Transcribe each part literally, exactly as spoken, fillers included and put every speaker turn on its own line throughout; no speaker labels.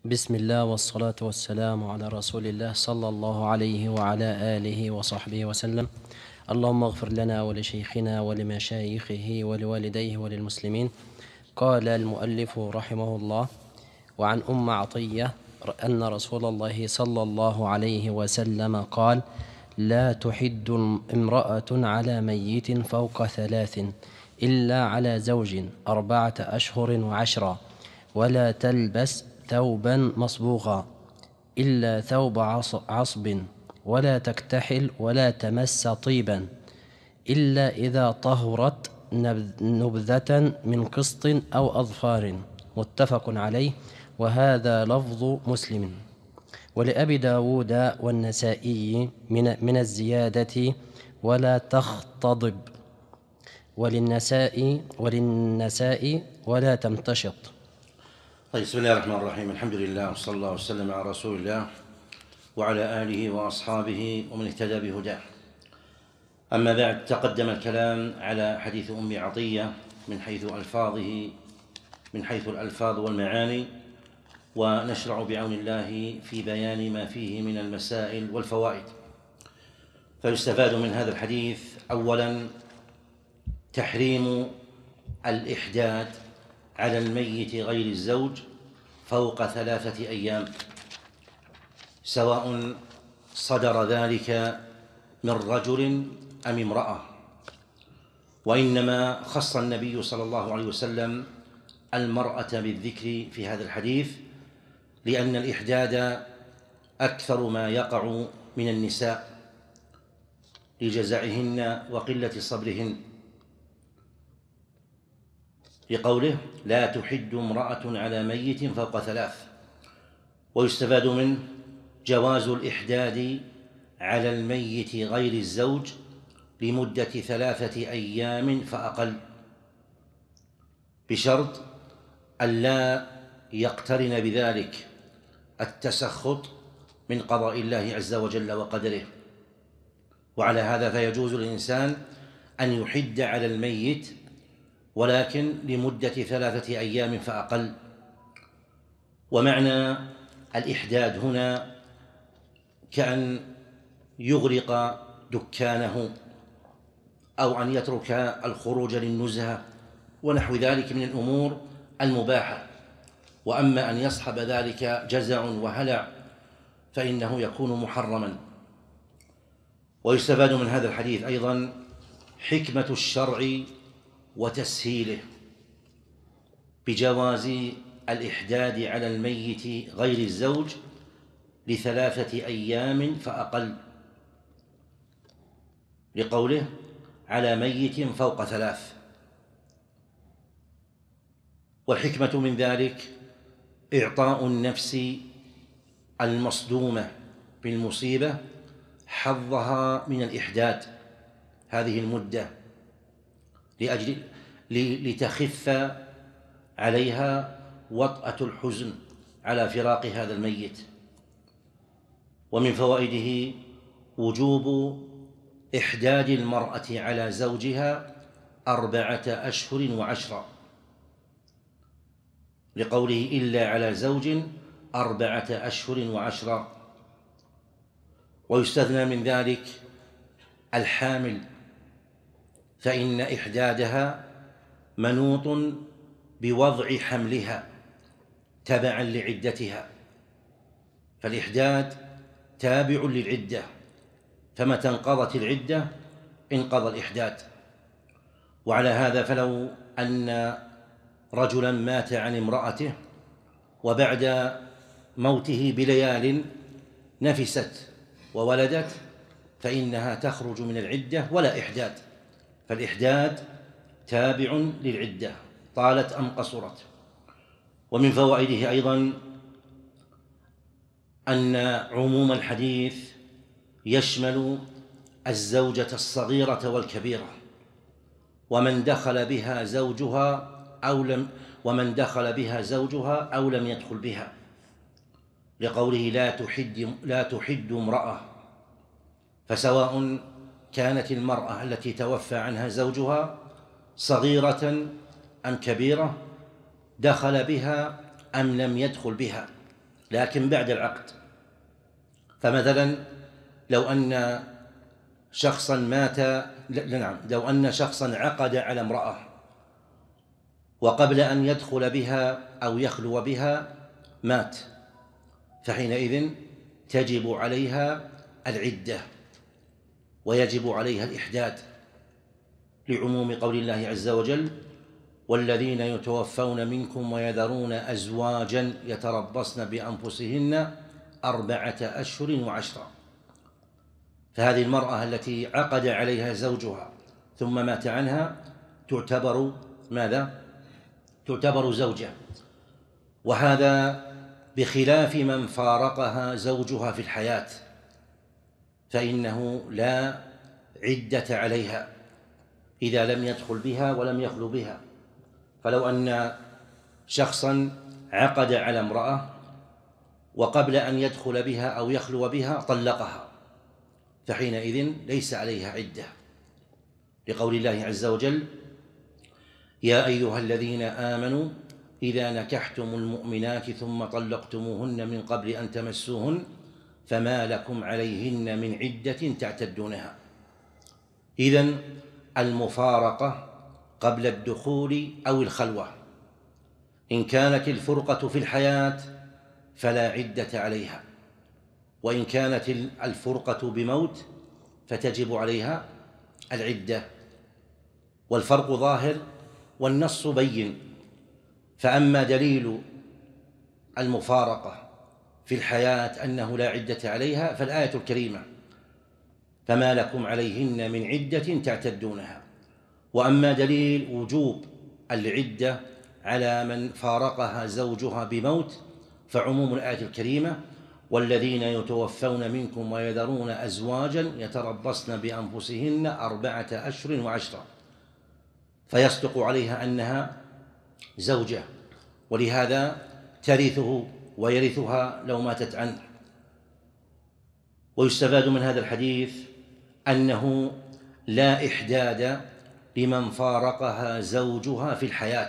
بسم الله والصلاة والسلام على رسول الله صلى الله عليه وعلى آله وصحبه وسلم. اللهم اغفر لنا ولشيخنا ولمشايخه ولوالديه وللمسلمين. قال المؤلف رحمه الله: وعن أم عطية أن رسول الله صلى الله عليه وسلم قال: لا تحد امرأة على ميت فوق ثلاث إلا على زوج أربعة أشهر وعشرا، ولا تلبس ثوبا مصبوغا إلا ثوب عصب، ولا تكتحل ولا تمس طيبا إلا إذا طهرت نبذة من قسط أو أظفار. متفق عليه، وهذا لفظ مسلم. ولأبي داود والنسائي من, من الزيادة ولا تختضب، وللنساء وللنساء ولا تمتشط.
طيب، بسم الله الرحمن الرحيم. الحمد لله وصلى الله وسلم على رسول الله وعلى آله وأصحابه ومن اهتدى بهداه. أما بعد، تقدم الكلام على حديث أم عطية من حيث ألفاظه من حيث الألفاظ والمعاني، ونشرع بعون الله في بيان ما فيه من المسائل والفوائد. فيستفاد من هذا الحديث أولا تحريم الإحداد على الميت غير الزوج فوق ثلاثة أيام، سواء صدر ذلك من رجل أم امرأة. وإنما خص النبي صلى الله عليه وسلم المرأة بالذكر في هذا الحديث، لأن الإحداد أكثر ما يقع من النساء لجزعهن وقلة صبرهن، لقوله: لا تحد امرأة على ميت فوق ثلاث. ويستفاد منه جواز الإحداد على الميت غير الزوج لمدة ثلاثة أيام فأقل، بشرط ألا يقترن بذلك التسخط من قضاء الله عز وجل وقدره. وعلى هذا فيجوز للإنسان أن يحد على الميت، ولكن لمدة ثلاثة أيام فأقل. ومعنى الإحداد هنا كأن يغلق دكانه، أو أن يترك الخروج للنزهة ونحو ذلك من الأمور المباحة. وأما أن يصحب ذلك جزع وهلع فإنه يكون محرما. ويستفاد من هذا الحديث أيضا حكمة الشرع وتسهيله بجواز الإحداد على الميت غير الزوج لثلاثة أيام فأقل، لقوله: على ميت فوق ثلاث. والحكمة من ذلك إعطاء النفس المصدومة بالمصيبة حظها من الإحداد هذه المدة، لأجل لتخف عليها وطأة الحزن على فراق هذا الميت. ومن فوائده وجوب إحداد المرأة على زوجها أربعة أشهر وعشرة، لقوله: إلا على زوج أربعة أشهر وعشرة. ويستثنى من ذلك الحامل، فإن إحدادها منوط بوضع حملها تبعا لعدتها، فالإحداد تابع للعدة، فمتى انقضت العدة انقضى الإحداد. وعلى هذا فلو أن رجلا مات عن امرأته وبعد موته بليال نفست وولدت، فإنها تخرج من العدة ولا إحداد، فالإحداد تابع للعدة طالت أم قصرت. ومن فوائده أيضا أن عموم الحديث يشمل الزوجة الصغيرة والكبيرة، ومن دخل بها زوجها أو لم ومن دخل بها زوجها أو لم يدخل بها، لقوله: لا تحد لا تحد امرأة. فسواء كانت المرأة التي توفى عنها زوجها صغيرة أم كبيرة، دخل بها أم لم يدخل بها، لكن بعد العقد. فمثلا لو أن شخصا مات نعم لو أن شخصا عقد على امرأة وقبل أن يدخل بها أو يخلو بها مات، فحينئذ تجب عليها العدة ويجب عليها الإحداد، لعموم قول الله عز وجل: والذين يتوفون منكم ويذرون أزواجا يتربصن بأنفسهن أربعة أشهر وعشرا. فهذه المرأة التي عقد عليها زوجها ثم مات عنها تعتبر ماذا؟ تعتبر زوجة، وهذا بخلاف من فارقها زوجها في الحياة، فإنه لا عدة عليها إذا لم يدخل بها ولم يخلو بها. فلو أن شخصا عقد على امرأة وقبل أن يدخل بها أو يخلو بها طلقها، فحينئذ ليس عليها عدة، لقول الله عز وجل: يا أيها الذين آمنوا إذا نكحتم المؤمنات ثم طلقتموهن من قبل أن تمسوهن فما لكم عليهن من عدة تعتدونها. إذن المفارقة قبل الدخول أو الخلوة، إن كانت الفرقة في الحياة فلا عدة عليها، وإن كانت الفرقة بموت فتجب عليها العدة. والفرق ظاهر والنص بين. فأما دليل المفارقة في الحياة أنه لا عدة عليها فالآية الكريمة: فما لكم عليهن من عدة تعتدونها. وأما دليل وجوب العدة على من فارقها زوجها بموت فعموم الآية الكريمة: والذين يتوفون منكم ويذرون أزواجا يتربصن بأنفسهن أربعة أشهر وعشرا، فيصدق عليها أنها زوجة، ولهذا ترثه ويرثها لو ماتت عنه. ويستفاد من هذا الحديث أنه لا إحداد لمن فارقها زوجها في الحياة،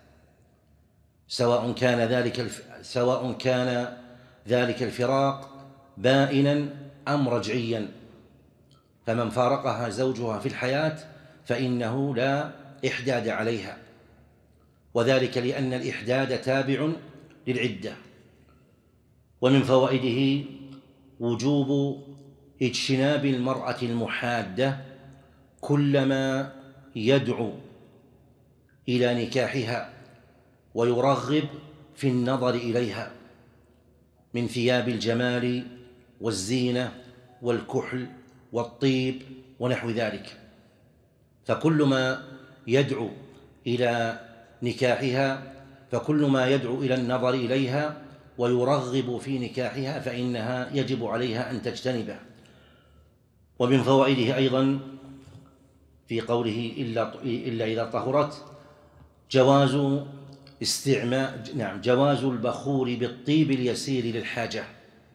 سواء كان ذلك الف... سواء كان ذلك الفراق بائنا أم رجعيا. فمن فارقها زوجها في الحياة فإنه لا إحداد عليها، وذلك لأن الإحداد تابع للعدة. ومن فوائده وجوب اجتناب المرأة المحادة كلما يدعو إلى نكاحها ويرغب في النظر إليها من ثياب الجمال والزينة والكحل والطيب ونحو ذلك. فكل ما يدعو إلى نكاحها فكل ما يدعو إلى النظر إليها ويرغب في نكاحها فإنها يجب عليها أن تجتنبه. ومن فوائده أيضا في قوله إلا, إلا إذا طهرت جواز استعمال نعم جواز البخور بالطيب اليسير للحاجة،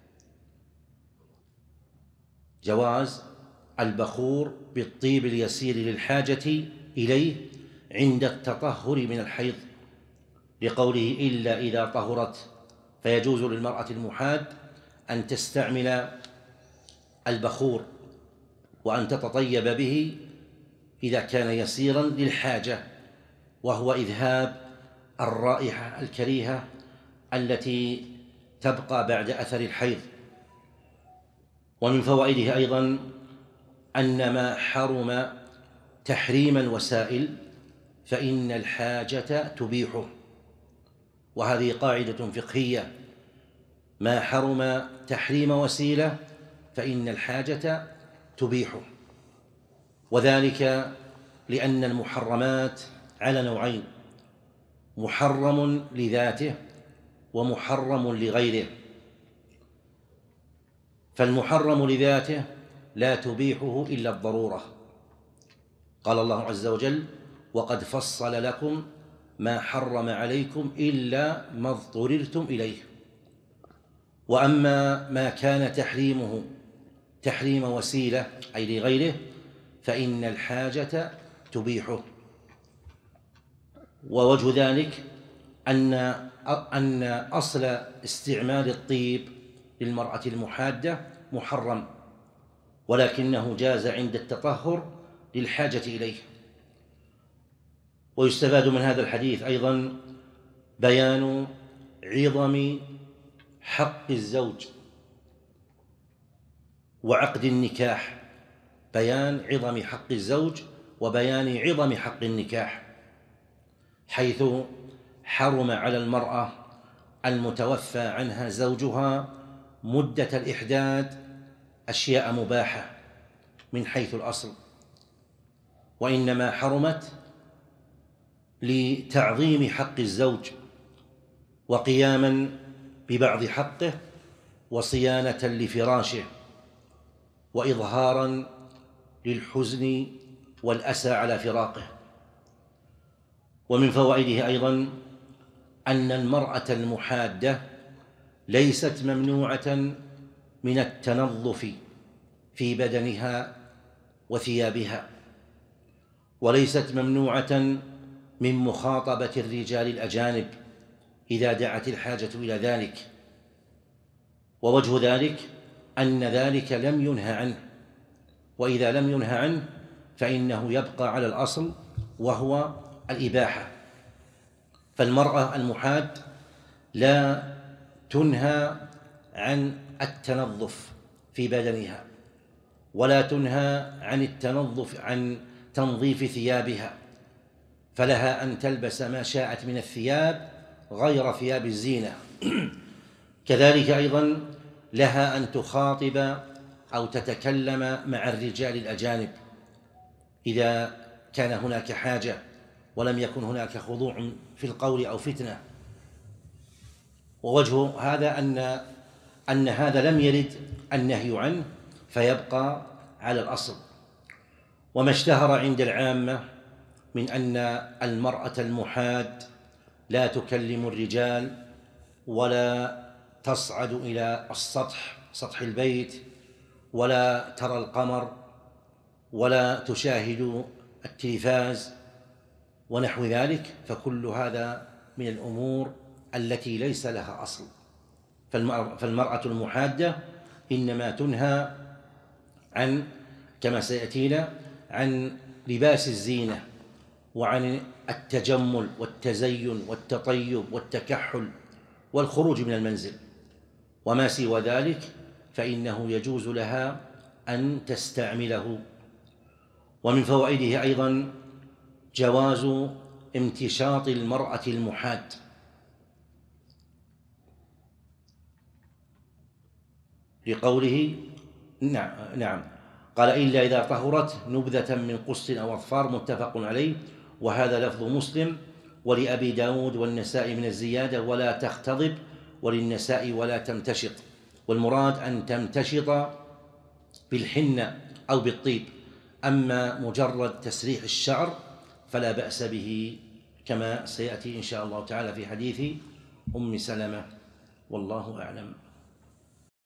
جواز البخور بالطيب اليسير للحاجة إليه عند التطهر من الحيض، لقوله إلا إذا طهرت. فيجوز للمرأة المحاد أن تستعمل البخور وأن تتطيب به إذا كان يسيرا للحاجة، وهو إذهاب الرائحة الكريهة التي تبقى بعد أثر الحيض. ومن فوائده أيضا أن ما حرم تحريم الوسائل فإن الحاجة تبيحه، وهذه قاعدة فقهية: ما حرم تحريم وسيلة فإن الحاجة تبيحه. وذلك لأن المحرمات على نوعين: محرم لذاته ومحرم لغيره. فالمحرم لذاته لا تبيحه إلا الضرورة، قال الله عز وجل: وقد فصل لكم ما حرم عليكم إلا ما اضطررتم إليه. وأما ما كان تحريمه تحريم وسيلة أي لغيره فإن الحاجة تبيحه. ووجه ذلك أن أن أصل استعمال الطيب للمرأة المحادة محرم، ولكنه جاز عند التطهر للحاجة إليه. ويستفاد من هذا الحديث أيضا بيان عظم حق الزوج وعقد النكاح، بيان عظم حق الزوج وبيان عظم حق النكاح، حيث حرم على المرأة المتوفى عنها زوجها مدة الإحداد أشياء مباحة من حيث الأصل، وإنما حرمت لتعظيم حق الزوج وقياما ببعض حقه وصيانة لفراشه وإظهارا للحزن والأسى على فراقه. ومن فوائده أيضا أن المرأة المحادة ليست ممنوعة من التنظف في بدنها وثيابها، وليست ممنوعة من مخاطبة الرجال الأجانب إذا دعت الحاجة إلى ذلك، ووجه ذلك أن ذلك لم ينهى عنه، وإذا لم ينهى عنه فإنه يبقى على الأصل وهو الإباحة. فالمرأة المحاد لا تنهى عن التنظف في بدنها، ولا تنهى عن التنظف عن تنظيف ثيابها، فلها أن تلبس ما شاءت من الثياب غير ثياب الزينة. كذلك أيضا لها أن تخاطب أو تتكلم مع الرجال الأجانب إذا كان هناك حاجة ولم يكن هناك خضوع في القول أو فتنة. ووجه هذا أن أن هذا لم يرد النهي عنه فيبقى على الأصل. وما اشتهر عند العامة من أن المرأة المحاد لا تكلم الرجال ولا تصعد إلى السطح سطح البيت ولا ترى القمر ولا تشاهد التلفاز ونحو ذلك، فكل هذا من الأمور التي ليس لها أصل. فالمرأة المحادة إنما تنهى عن كما سيأتينا عن لباس الزينة وعن التجمل والتزين والتطيب والتكحل والخروج من المنزل، وما سوى ذلك فإنه يجوز لها أن تستعمله. ومن فوائده أيضا جواز امتشاط المرأة المحاد، لقوله نعم نعم قال إلا إذا طهرت نبذة من قص أو أظفار، متفق عليه، وهذا لفظ مسلم. ولأبي داود والنسائي من الزيادة ولا تختضب، وللنسائي ولا تمتشط، والمراد أن تمتشط بالحنة أو بالطيب، أما مجرد تسريح الشعر فلا بأس به كما سيأتي إن شاء الله تعالى في حديث أم سلمة، والله أعلم.